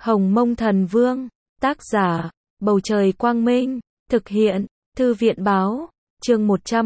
Hồng Mông Thần Vương, tác giả, Bầu Trời Quang Minh, thực hiện, Thư viện Báo, chương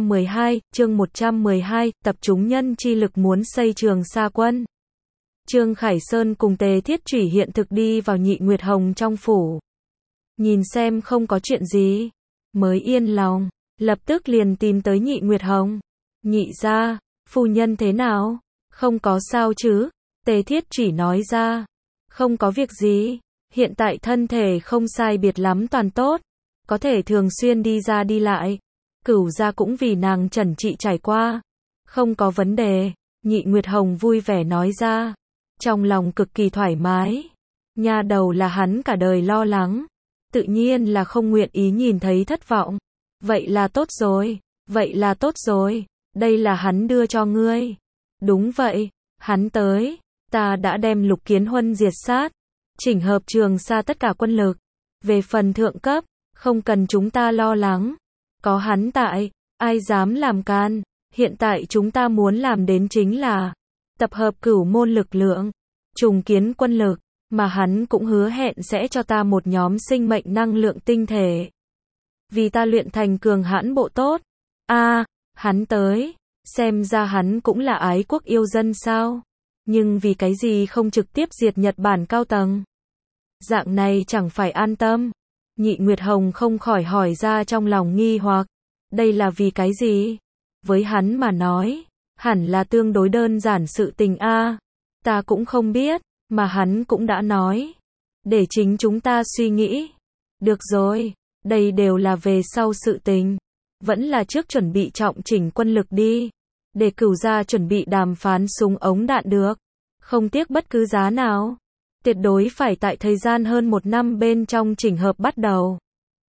112, tập chúng nhân chi lực muốn xây Trường Sa Quân. Trương Khải Sơn cùng Tề Thiết Chủy hiện thực đi vào Nhị Nguyệt Hồng trong phủ. Nhìn xem không có chuyện gì, mới yên lòng, lập tức liền tìm tới Nhị Nguyệt Hồng. Nhị gia, phu nhân thế nào? Không có sao chứ? Tề Thiết Chủy nói ra. Không có việc gì, hiện tại thân thể không sai biệt lắm toàn tốt, có thể thường xuyên đi ra đi lại. Cửu gia cũng vì nàng chẩn trị trải qua, không có vấn đề. Nhị Nguyệt Hồng vui vẻ nói ra, trong lòng cực kỳ thoải mái. Nha đầu là hắn cả đời lo lắng, tự nhiên là không nguyện ý nhìn thấy thất vọng. Vậy là tốt rồi, vậy là tốt rồi, đây là hắn đưa cho ngươi. Đúng vậy, hắn tới, ta đã đem Lục Kiến Huân diệt sát, chỉnh hợp Trường Sa tất cả quân lực. Về phần thượng cấp, không cần chúng ta lo lắng, có hắn tại, ai dám làm can. Hiện tại chúng ta muốn làm đến chính là tập hợp cửu môn lực lượng, trùng kiến quân lực, mà hắn cũng hứa hẹn sẽ cho ta một nhóm sinh mệnh năng lượng tinh thể, vì ta luyện thành cường hãn bộ tốt. Hắn tới, xem ra hắn cũng là ái quốc yêu dân sao? Nhưng vì cái gì không trực tiếp diệt Nhật Bản cao tầng? Dạng này chẳng phải an tâm. Nhị Nguyệt Hồng không khỏi hỏi ra trong lòng nghi hoặc, đây là vì cái gì? Với hắn mà nói, hẳn là tương đối đơn giản sự tình a. Ta cũng không biết, mà hắn cũng đã nói, để chính chúng ta suy nghĩ. Được rồi, đây đều là về sau sự tình, vẫn là trước chuẩn bị trọng chỉnh quân lực đi, để Cửu gia chuẩn bị đàm phán súng ống đạn được, không tiếc bất cứ giá nào. Tuyệt đối phải tại thời gian hơn 1 năm bên trong chỉnh hợp bắt đầu.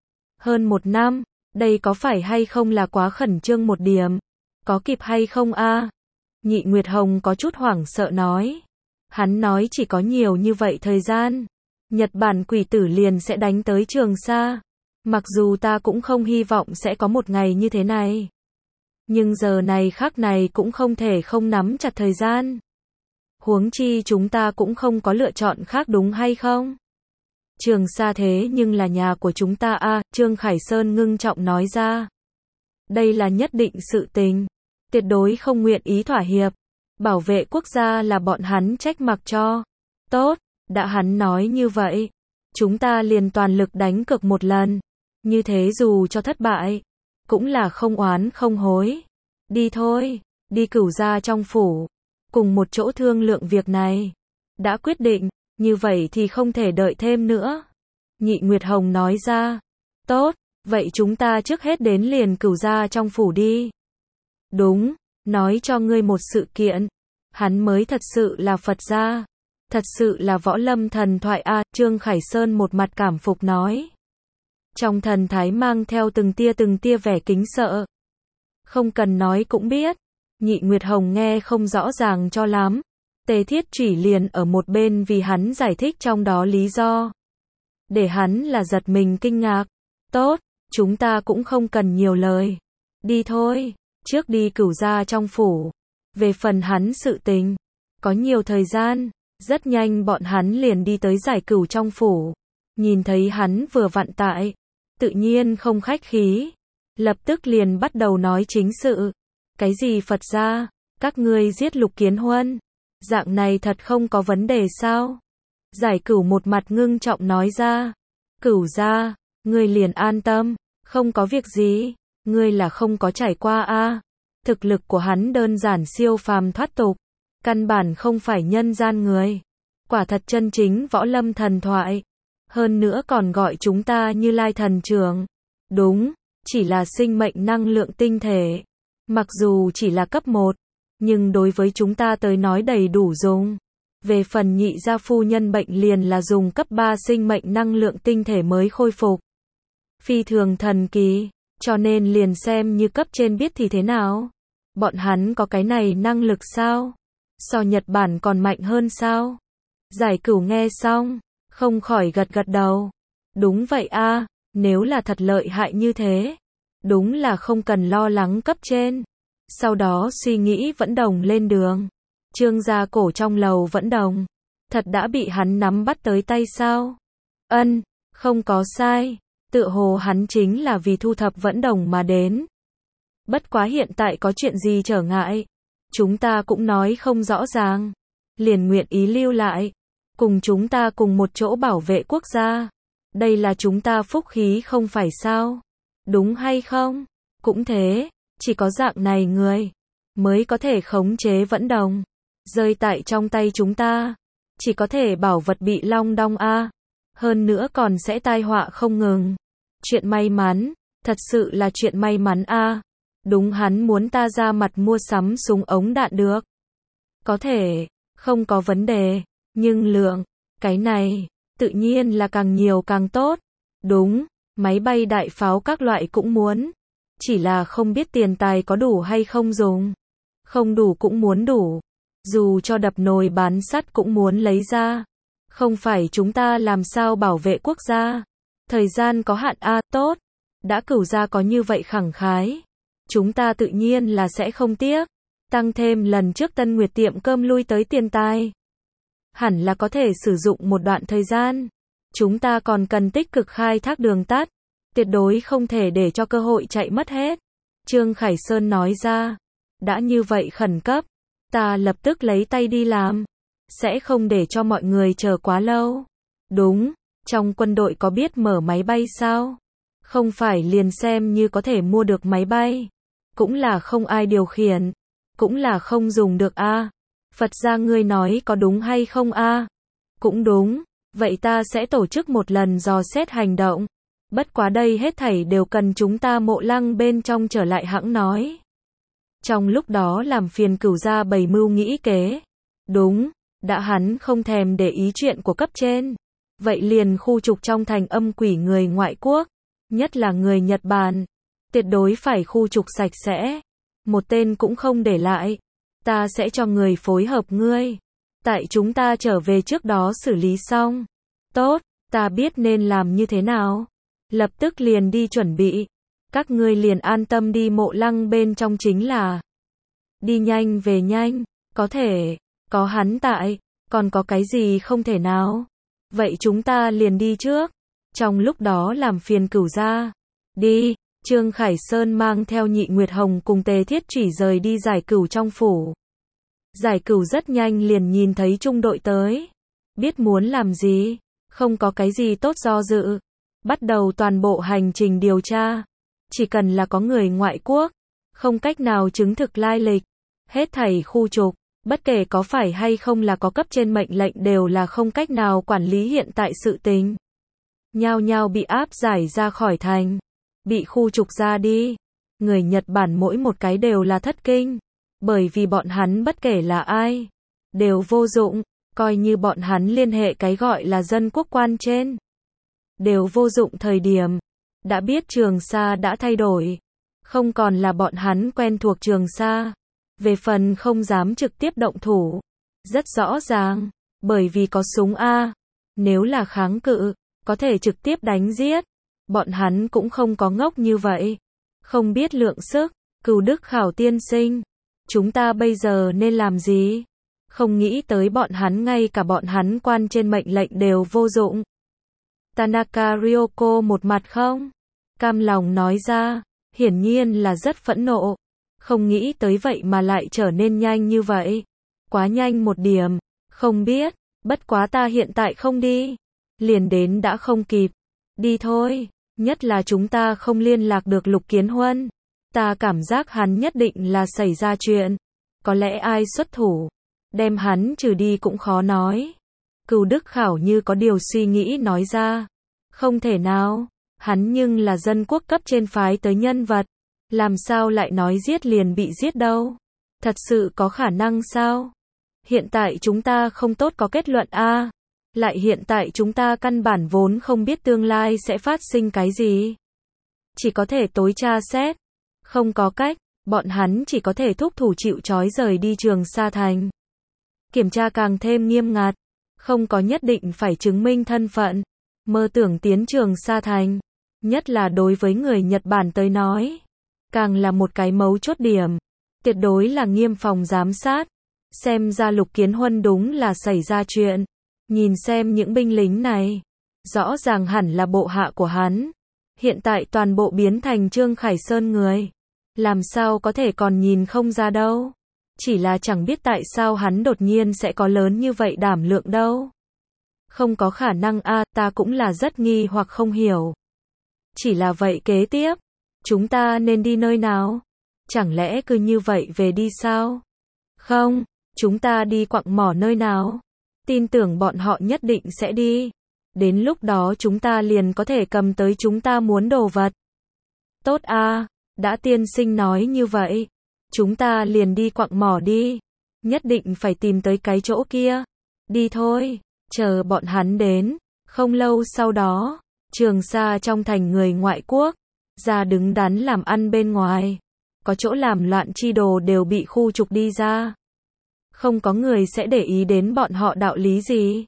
Hơn 1 năm, đây có phải hay không là quá khẩn trương một điểm? Có kịp hay không a? Nhị Nguyệt Hồng có chút hoảng sợ nói. Hắn nói chỉ có nhiều như vậy thời gian, Nhật Bản quỷ tử liền sẽ đánh tới Trường Sa. Mặc dù ta cũng không hy vọng sẽ có một ngày như thế này, nhưng giờ này khắc này cũng không thể không nắm chặt thời gian. Huống chi chúng ta cũng không có lựa chọn khác đúng hay không? Trường Sa thế nhưng là nhà của chúng ta a. Trương Khải Sơn ngưng trọng nói ra. Đây là nhất định sự tình, tuyệt đối không nguyện ý thỏa hiệp. Bảo vệ quốc gia là bọn hắn trách mặc cho. Tốt, đã hắn nói như vậy, chúng ta liền toàn lực đánh cược một lần. Như thế dù cho thất bại, cũng là không oán không hối. Đi thôi, đi Cửu gia trong phủ, cùng một chỗ thương lượng việc này. Đã quyết định, như vậy thì không thể đợi thêm nữa. Nhị Nguyệt Hồng nói ra. Tốt, vậy chúng ta trước hết đến liền Cửu gia trong phủ đi. Đúng, nói cho ngươi một sự kiện, hắn mới thật sự là Phật gia, thật sự là võ lâm thần thoại a. Trương Khải Sơn một mặt cảm phục nói, trong thần thái mang theo từng tia vẻ kính sợ. Không cần nói cũng biết. Nhị Nguyệt Hồng nghe không rõ ràng cho lắm. Tề Thiết Chủy liền ở một bên vì hắn giải thích trong đó lý do, để hắn là giật mình kinh ngạc. Tốt, chúng ta cũng không cần nhiều lời, đi thôi, trước đi Cửu gia trong phủ. Về phần hắn sự tình, có nhiều thời gian. Rất nhanh bọn hắn liền đi tới Giải Cửu trong phủ. Nhìn thấy hắn vừa vặn tại, tự nhiên không khách khí, lập tức liền bắt đầu nói chính sự. Cái gì Phật gia, các ngươi giết Lục Kiến Huân, dạng này thật không có vấn đề sao? Giải Cửu một mặt ngưng trọng nói ra. Cửu gia, ngươi liền an tâm, không có việc gì, ngươi là không có trải qua a. Thực lực của hắn đơn giản siêu phàm thoát tục, căn bản không phải nhân gian người, quả thật chân chính võ lâm thần thoại. Hơn nữa còn gọi chúng ta Như Lai thần trưởng. Đúng, chỉ là sinh mệnh năng lượng tinh thể. Mặc dù chỉ là cấp 1, nhưng đối với chúng ta tới nói đầy đủ dùng. Về phần nhị gia phu nhân bệnh liền là dùng cấp 3 sinh mệnh năng lượng tinh thể mới khôi phục. Phi thường thần kỳ, cho nên liền xem như cấp trên biết thì thế nào. Bọn hắn có cái này năng lực sao? So Nhật Bản còn mạnh hơn sao? Giải Cửu nghe xong, không khỏi gật gật đầu. Đúng vậy a, nếu là thật lợi hại như thế, đúng là không cần lo lắng cấp trên. Sau đó suy nghĩ vẫn đồng lên đường. Trương gia cổ trong lầu vẫn đồng. Thật đã bị hắn nắm bắt tới tay sao? Ân, không có sai. Tựa hồ hắn chính là vì thu thập Vẫn Đồng mà đến. Bất quá hiện tại có chuyện gì trở ngại? Chúng ta cũng nói không rõ ràng. Liền nguyện ý lưu lại. Cùng chúng ta cùng một chỗ bảo vệ quốc gia. Đây là chúng ta phúc khí không phải sao? Đúng hay không? Cũng thế, chỉ có dạng này người mới có thể khống chế Vẫn Đồng. Rơi tại trong tay chúng ta, chỉ có thể bảo vật bị long đong a. Hơn nữa còn sẽ tai họa không ngừng. Chuyện may mắn, thật sự là chuyện may mắn a. Đúng hắn muốn ta ra mặt mua sắm súng ống đạn được. Có thể, không có vấn đề, nhưng lượng, cái này, tự nhiên là càng nhiều càng tốt. Đúng, máy bay đại pháo các loại cũng muốn. Chỉ là không biết tiền tài có đủ hay không dùng. Không đủ cũng muốn đủ. Dù cho đập nồi bán sắt cũng muốn lấy ra. Không phải chúng ta làm sao bảo vệ quốc gia. Thời gian có hạn a, tốt. Đã Cửu gia có như vậy khẳng khái. Chúng ta tự nhiên là sẽ không tiếc. Tăng thêm lần trước Tân Nguyệt tiệm cơm lui tới tiền tài. Hẳn là có thể sử dụng một đoạn thời gian. Chúng ta còn cần tích cực khai thác đường tắt. Tuyệt đối không thể để cho cơ hội chạy mất hết. Trương Khải Sơn nói ra. Đã như vậy khẩn cấp. Ta lập tức lấy tay đi làm. Sẽ không để cho mọi người chờ quá lâu. Đúng, trong quân đội có biết mở máy bay sao? Không phải liền xem như có thể mua được máy bay. Cũng là không ai điều khiển. Cũng là không dùng được a. Phật gia ngươi nói có đúng hay không a? Cũng đúng, vậy ta sẽ tổ chức một lần dò xét hành động. Bất quá đây hết thảy đều cần chúng ta Mộ Lăng bên trong trở lại hãng nói. Trong lúc đó làm phiền Cửu gia bày mưu nghĩ kế. Đúng, đã hắn không thèm để ý chuyện của cấp trên. Vậy liền khu trục trong thành âm quỷ người ngoại quốc. Nhất là người Nhật Bản. Tuyệt đối phải khu trục sạch sẽ. Một tên cũng không để lại. Ta sẽ cho người phối hợp ngươi. Tại chúng ta trở về trước đó xử lý xong. Tốt, ta biết nên làm như thế nào. Lập tức liền đi chuẩn bị. Các ngươi liền an tâm đi Mộ Lăng bên trong chính là. Đi nhanh về nhanh, có thể, có hắn tại, còn có cái gì không thể nào. Vậy chúng ta liền đi trước. Trong lúc đó làm phiền Cửu gia. Đi, Trương Khải Sơn mang theo Nhị Nguyệt Hồng cùng Tề Thiết Chủy rời đi Giải Cửu trong phủ. Giải Cửu rất nhanh liền nhìn thấy trung đội tới. Biết muốn làm gì, không có cái gì tốt do dự. Bắt đầu toàn bộ hành trình điều tra. Chỉ cần là có người ngoại quốc, không cách nào chứng thực lai lịch. Hết thảy khu trục, bất kể có phải hay không là có cấp trên mệnh lệnh đều là không cách nào quản lý hiện tại sự tình. Nhao nhao bị áp giải ra khỏi thành. Bị khu trục ra đi. Người Nhật Bản mỗi một cái đều là thất kinh. Bởi vì bọn hắn bất kể là ai, đều vô dụng. Coi như bọn hắn liên hệ cái gọi là dân quốc quan trên. Đều vô dụng thời điểm. Đã biết Trường Sa đã thay đổi. Không còn là bọn hắn quen thuộc Trường Sa. Về phần không dám trực tiếp động thủ. Rất rõ ràng. Bởi vì có súng A. Nếu là kháng cự, có thể trực tiếp đánh giết. Bọn hắn cũng không có ngốc như vậy. Không biết lượng sức. Cửu Đức Khảo tiên sinh. Chúng ta bây giờ nên làm gì? Không nghĩ tới bọn hắn ngay cả bọn hắn quan trên mệnh lệnh đều vô dụng. Tanaka Ryoko một mặt không cam lòng nói ra, hiển nhiên là rất phẫn nộ. Không nghĩ tới vậy mà lại trở nên nhanh như vậy. Quá nhanh một điểm, không biết, bất quá ta hiện tại không đi. Liền đến đã không kịp. Đi thôi, nhất là chúng ta không liên lạc được Lục Kiến Huân. Ta cảm giác hắn nhất định là xảy ra chuyện. Có lẽ ai xuất thủ, đem hắn trừ đi cũng khó nói. Cửu Đức Khảo như có điều suy nghĩ nói ra. Không thể nào, hắn nhưng là dân quốc cấp trên phái tới nhân vật. Làm sao lại nói giết liền bị giết đâu? Thật sự có khả năng sao? Hiện tại chúng ta không tốt có kết luận a. Lại hiện tại chúng ta căn bản vốn không biết tương lai sẽ phát sinh cái gì. Chỉ có thể tối tra xét. Không có cách, bọn hắn chỉ có thể thúc thủ chịu trói rời đi Trường Sa thành. Kiểm tra càng thêm nghiêm ngặt. Không có nhất định phải chứng minh thân phận. Mơ tưởng tiến Trường Sa thành. Nhất là đối với người Nhật Bản tới nói. Càng là một cái mấu chốt điểm. Tuyệt đối là nghiêm phòng giám sát. Xem ra Lục Kiến Huân đúng là xảy ra chuyện. Nhìn xem những binh lính này, rõ ràng hẳn là bộ hạ của hắn. Hiện tại toàn bộ biến thành Trương Khải Sơn người. Làm sao có thể còn nhìn không ra đâu. Chỉ là chẳng biết tại sao hắn đột nhiên sẽ có lớn như vậy đảm lượng đâu. Không có khả năng a, ta cũng là rất nghi hoặc không hiểu. Chỉ là vậy kế tiếp, chúng ta nên đi nơi nào? Chẳng lẽ cứ như vậy về đi sao? Không, chúng ta đi quặng mỏ nơi nào? Tin tưởng bọn họ nhất định sẽ đi. Đến lúc đó chúng ta liền có thể cầm tới chúng ta muốn đồ vật. Tốt a, đã tiên sinh nói như vậy. Chúng ta liền đi quặng mỏ đi. Nhất định phải tìm tới cái chỗ kia. Đi thôi, chờ bọn hắn đến. Không lâu sau đó, Trường Sa trong thành người ngoại quốc, ra đứng đắn làm ăn bên ngoài. Có chỗ làm loạn chi đồ đều bị khu trục đi ra. Không có người sẽ để ý đến bọn họ đạo lý gì.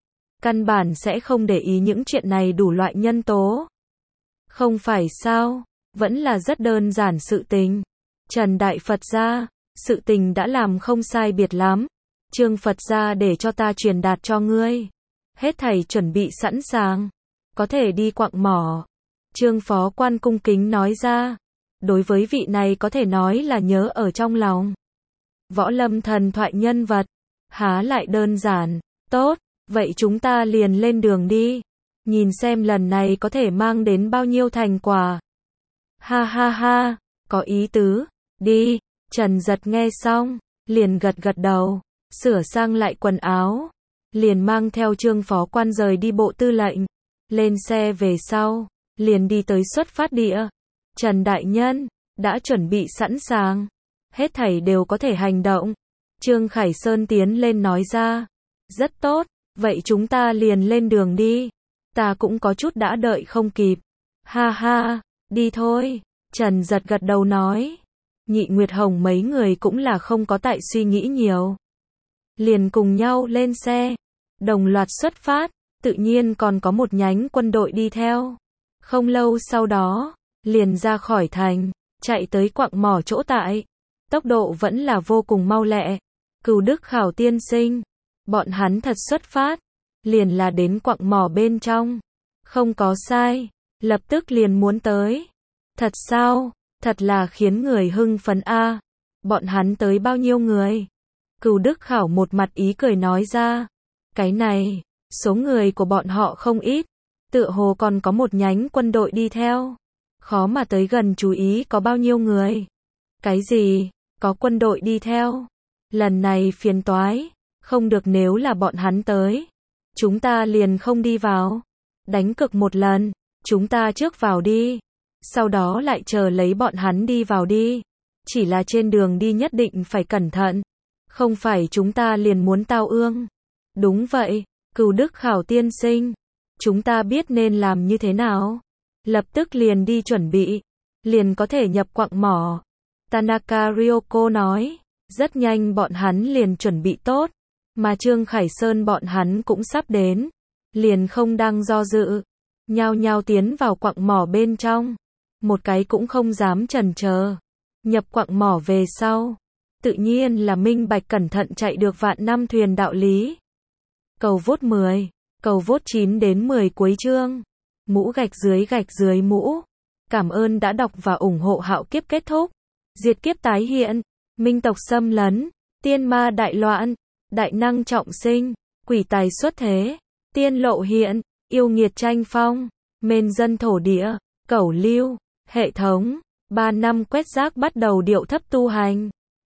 Căn bản sẽ không để ý những chuyện này đủ loại nhân tố. Không phải sao, vẫn là rất đơn giản sự tình. Trần Đại Phật gia, sự tình đã làm không sai biệt lắm. Trương Phật gia để cho ta truyền đạt cho ngươi. Hết thảy chuẩn bị sẵn sàng. Có thể đi quặng mỏ. Trương Phó Quan cung kính nói ra. Đối với vị này có thể nói là nhớ ở trong lòng. Võ lâm thần thoại nhân vật. Há lại đơn giản. Tốt, vậy chúng ta liền lên đường đi. Nhìn xem lần này có thể mang đến bao nhiêu thành quả. Ha ha ha, có ý tứ. Đi, Trần Giật nghe xong, liền gật gật đầu, sửa sang lại quần áo, liền mang theo Trương Phó Quan rời đi bộ tư lệnh, lên xe về sau, liền đi tới xuất phát địa. Trần Đại Nhân, đã chuẩn bị sẵn sàng, hết thảy đều có thể hành động. Trương Khải Sơn tiến lên nói ra, rất tốt, vậy chúng ta liền lên đường đi, ta cũng có chút đã đợi không kịp. Ha ha, đi thôi, Trần Giật gật đầu nói. Nhị Nguyệt Hồng mấy người cũng là không có tại suy nghĩ nhiều. Liền cùng nhau lên xe, đồng loạt xuất phát, tự nhiên còn có một nhánh quân đội đi theo. Không lâu sau đó, liền ra khỏi thành, chạy tới quặng mỏ chỗ tại. Tốc độ vẫn là vô cùng mau lẹ. Cửu Đức Khảo tiên sinh, bọn hắn thật xuất phát, liền là đến quặng mỏ bên trong. Không có sai, lập tức liền muốn tới. Thật sao? Thật là khiến người hưng phấn a. Bọn hắn tới bao nhiêu người? Cửu Đức Khảo một mặt ý cười nói ra. Cái này, số người của bọn họ không ít, tựa hồ còn có một nhánh quân đội đi theo. Khó mà tới gần chú ý có bao nhiêu người. Cái gì? Có quân đội đi theo? Lần này phiền toái, không được, nếu là bọn hắn tới, chúng ta liền không đi vào. Đánh cược một lần, chúng ta trước vào đi, sau đó lại chờ lấy bọn hắn đi vào đi. Chỉ là trên đường đi nhất định phải cẩn thận, không phải chúng ta liền muốn tao ương. Đúng vậy, Cửu Đức Khảo tiên sinh, chúng ta biết nên làm như thế nào. Lập tức liền đi chuẩn bị, liền có thể nhập quặng mỏ. Tanaka Ryoko nói, rất nhanh bọn hắn liền chuẩn bị tốt, mà Trương Khải Sơn bọn hắn cũng sắp đến, liền không đang do dự, nhao nhao tiến vào quặng mỏ bên trong, một cái cũng không dám chần chờ. Nhập quặng mỏ về sau, tự nhiên là minh bạch cẩn thận chạy được vạn năm thuyền đạo lý. Cầu vote 10, cầu vote 9 đến 10 cuối chương. Mũ gạch dưới mũ. Cảm ơn đã đọc và ủng hộ. Hạo kiếp kết thúc, diệt kiếp tái hiện, minh tộc xâm lấn, tiên ma đại loạn, đại năng trọng sinh, quỷ tài xuất thế, tiên lộ hiện, yêu nghiệt tranh phong, mên dân thổ địa, cẩu lưu, hệ thống, 3 năm quét rác bắt đầu điệu thấp tu hành.